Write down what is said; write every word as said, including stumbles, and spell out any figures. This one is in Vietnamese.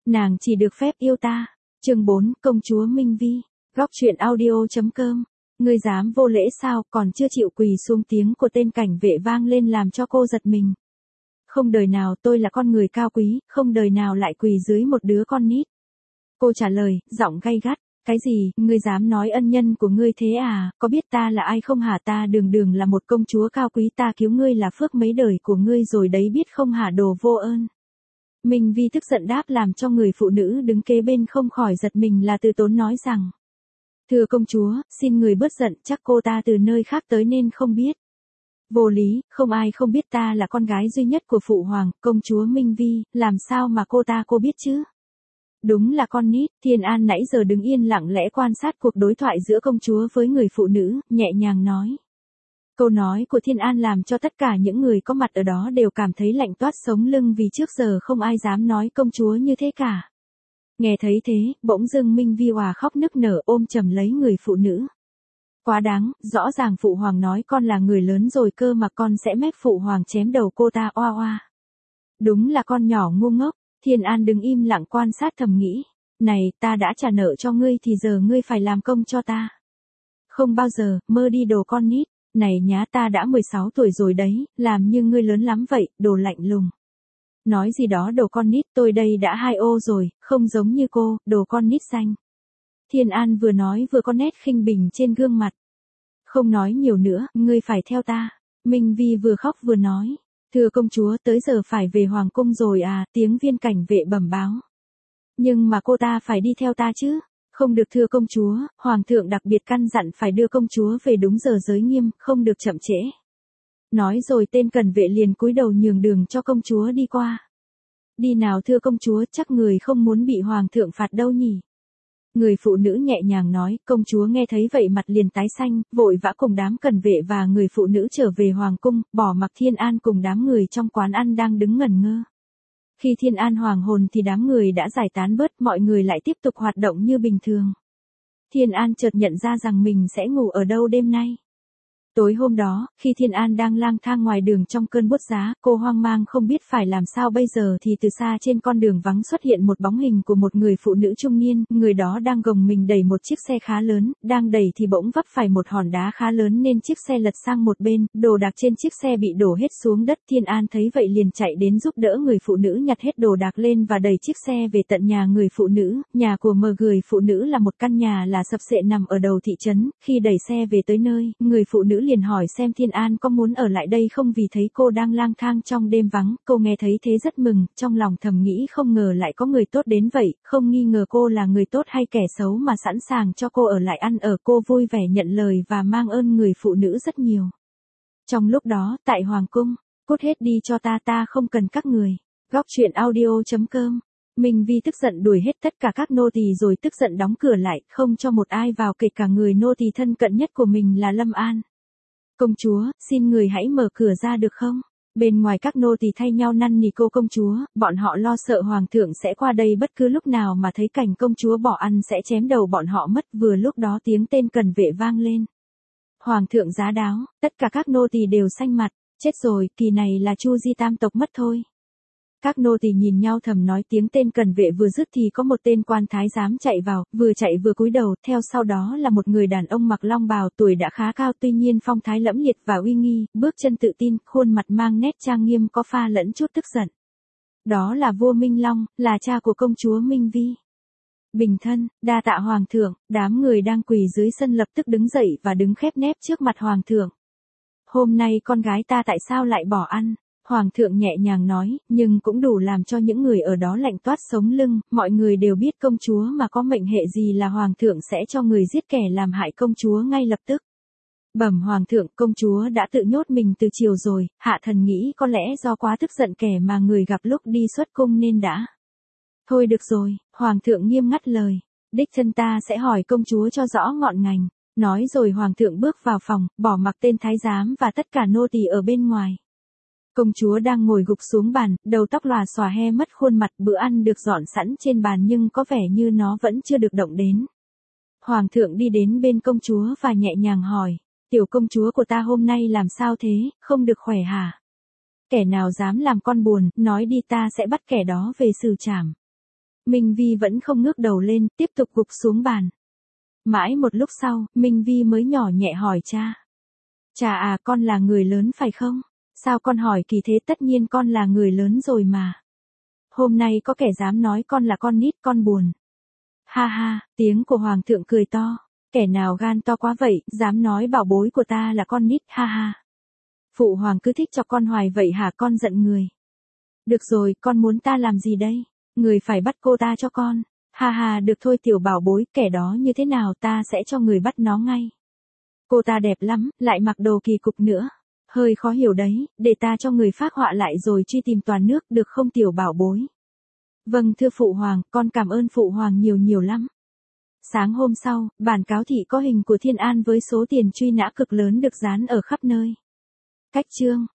Nàng chỉ được phép yêu ta. Chương bốn, công chúa Minh Vi. Góc truyện audio.com. Ngươi dám vô lễ sao, còn chưa chịu quỳ xuống, tiếng của tên cảnh vệ vang lên làm cho cô giật mình. Không đời nào tôi là con người cao quý, không đời nào lại quỳ dưới một đứa con nít. Cô trả lời, giọng gay gắt. Cái gì, ngươi dám nói ân nhân của ngươi thế à, có biết ta là ai không hả? Ta đường đường là một công chúa cao quý, ta cứu ngươi là phước mấy đời của ngươi rồi đấy biết không hả, đồ vô ơn. Minh Vi tức giận đáp, làm cho người phụ nữ đứng kế bên không khỏi giật mình. Là Từ Tốn nói rằng, thưa công chúa, xin người bớt giận, chắc cô ta từ nơi khác tới nên không biết. Vô lý, không ai không biết ta là con gái duy nhất của phụ hoàng, công chúa Minh Vi, làm sao mà cô ta cô biết chứ? Đúng là con nít. Thiên An nãy giờ đứng yên lặng lẽ quan sát cuộc đối thoại giữa công chúa với người phụ nữ, nhẹ nhàng nói. Câu nói của Thiên An làm cho tất cả những người có mặt ở đó đều cảm thấy lạnh toát sống lưng, vì trước giờ không ai dám nói công chúa như thế cả. Nghe thấy thế, bỗng dưng Minh Vi òa khóc nức nở, ôm chầm lấy người phụ nữ. Quá đáng, rõ ràng phụ hoàng nói con là người lớn rồi cơ mà con sẽ mép phụ hoàng chém đầu cô ta, oa oa. Đúng là con nhỏ ngu ngốc. Thiên An đứng im lặng quan sát thầm nghĩ. Này, ta đã trả nợ cho ngươi thì giờ ngươi phải làm công cho ta. Không bao giờ, mơ đi đồ con nít. Này nhá, ta đã mười sáu tuổi rồi đấy, làm như ngươi lớn lắm vậy, đồ lạnh lùng. Nói gì đó đồ con nít, tôi đây đã hai ô rồi, không giống như cô, đồ con nít xanh. Thiên An vừa nói vừa có nét khinh bình trên gương mặt. Không nói nhiều nữa, ngươi phải theo ta. Minh Vi vừa khóc vừa nói. Thưa công chúa, tới giờ phải về hoàng cung rồi à, tiếng viên cảnh vệ bẩm báo. Nhưng mà cô ta phải đi theo ta chứ. Không được thưa công chúa, hoàng thượng đặc biệt căn dặn phải đưa công chúa về đúng giờ giới nghiêm, không được chậm trễ. Nói rồi tên cận vệ liền cúi đầu nhường đường cho công chúa đi qua. Đi nào thưa công chúa, chắc người không muốn bị hoàng thượng phạt đâu nhỉ. Người phụ nữ nhẹ nhàng nói. Công chúa nghe thấy vậy mặt liền tái xanh, vội vã cùng đám cận vệ và người phụ nữ trở về hoàng cung, bỏ mặc Thiên An cùng đám người trong quán ăn đang đứng ngẩn ngơ. Khi Thiên An hoàng hồn thì đám người đã giải tán bớt, mọi người lại tiếp tục hoạt động như bình thường. Thiên An chợt nhận ra rằng mình sẽ ngủ ở đâu đêm nay. Tối hôm đó, khi Thiên An đang lang thang ngoài đường trong cơn buốt giá, cô hoang mang không biết phải làm sao bây giờ thì từ xa trên con đường vắng xuất hiện một bóng hình của một người phụ nữ trung niên, người đó đang gồng mình đẩy một chiếc xe khá lớn, đang đẩy thì bỗng vấp phải một hòn đá khá lớn nên chiếc xe lật sang một bên, đồ đạc trên chiếc xe bị đổ hết xuống đất. Thiên An thấy vậy liền chạy đến giúp đỡ người phụ nữ nhặt hết đồ đạc lên và đẩy chiếc xe về tận nhà người phụ nữ. Nhà của mờ người phụ nữ là một căn nhà là sập xệ nằm ở đầu thị trấn. Khi đẩy xe về tới nơi, người phụ nữ liền hỏi xem Thiên An có muốn ở lại đây không, vì thấy cô đang lang thang trong đêm vắng. Cô nghe thấy thế rất mừng, trong lòng thầm nghĩ không ngờ lại có người tốt đến vậy, không nghi ngờ cô là người tốt hay kẻ xấu mà sẵn sàng cho cô ở lại ăn ở. Cô vui vẻ nhận lời và mang ơn người phụ nữ rất nhiều. Trong lúc đó, tại hoàng cung, cút hết đi cho ta, ta không cần các người. Góc truyện audio.com. Minh Vi tức giận đuổi hết tất cả các nô tỳ rồi tức giận đóng cửa lại, không cho một ai vào, kể cả người nô tỳ thân cận nhất của mình là Lâm An. Công chúa, xin người hãy mở cửa ra được không? Bên ngoài các nô tỳ thay nhau năn nỉ cô công chúa, bọn họ lo sợ hoàng thượng sẽ qua đây bất cứ lúc nào mà thấy cảnh công chúa bỏ ăn sẽ chém đầu bọn họ mất. Vừa lúc đó tiếng tên cận vệ vang lên. Hoàng thượng giá đáo, tất cả các nô tỳ đều xanh mặt, chết rồi, kỳ này là Chu Di tam tộc mất thôi. Các nô tỳ nhìn nhau thầm nói. Tiếng tên cận vệ vừa dứt thì có một tên quan thái giám chạy vào, vừa chạy vừa cúi đầu, theo sau đó là một người đàn ông mặc long bào, tuổi đã khá cao tuy nhiên phong thái lẫm liệt và uy nghi, bước chân tự tin, khuôn mặt mang nét trang nghiêm có pha lẫn chút tức giận. Đó là vua Minh Long, là cha của công chúa Minh Vi. Bình thân, đa tạ hoàng thượng. Đám người đang quỳ dưới sân lập tức đứng dậy và đứng khép nép trước mặt hoàng thượng. Hôm nay con gái ta tại sao lại bỏ ăn? Hoàng thượng nhẹ nhàng nói, nhưng cũng đủ làm cho những người ở đó lạnh toát sống lưng. Mọi người đều biết công chúa mà có mệnh hệ gì là hoàng thượng sẽ cho người giết kẻ làm hại công chúa ngay lập tức. Bẩm hoàng thượng, công chúa đã tự nhốt mình từ chiều rồi, hạ thần nghĩ có lẽ do quá tức giận kẻ mà người gặp lúc đi xuất cung nên đã. Thôi được rồi, hoàng thượng nghiêm ngắt lời. Đích thân ta sẽ hỏi công chúa cho rõ ngọn ngành. Nói rồi hoàng thượng bước vào phòng, bỏ mặc tên thái giám và tất cả nô tỳ ở bên ngoài. Công chúa đang ngồi gục xuống bàn, đầu tóc lòa xòa he mất khuôn mặt, bữa ăn được dọn sẵn trên bàn nhưng có vẻ như nó vẫn chưa được động đến. Hoàng thượng đi đến bên công chúa và nhẹ nhàng hỏi, tiểu công chúa của ta hôm nay làm sao thế, không được khỏe hả? Kẻ nào dám làm con buồn, nói đi ta sẽ bắt kẻ đó về xử trảm. Minh Vi vẫn không ngước đầu lên, tiếp tục gục xuống bàn. Mãi một lúc sau, Minh Vi mới nhỏ nhẹ hỏi cha. Cha à, con là người lớn phải không? Sao con hỏi kỳ thế, tất nhiên con là người lớn rồi mà. Hôm nay có kẻ dám nói con là con nít, con buồn. Ha ha, tiếng của hoàng thượng cười to. Kẻ nào gan to quá vậy, dám nói bảo bối của ta là con nít, ha ha. Phụ hoàng cứ thích cho con hoài vậy hả, con giận người. Được rồi, con muốn ta làm gì đây? Người phải bắt cô ta cho con. Ha ha, được thôi tiểu bảo bối, kẻ đó như thế nào ta sẽ cho người bắt nó ngay. Cô ta đẹp lắm, lại mặc đồ kỳ cục nữa. Hơi khó hiểu đấy, để ta cho người phác họa lại rồi truy tìm toàn nước được không tiểu bảo bối. Vâng thưa phụ hoàng, con cảm ơn phụ hoàng nhiều nhiều lắm. Sáng hôm sau, bản cáo thị có hình của Thiên An với số tiền truy nã cực lớn được dán ở khắp nơi. Cách chương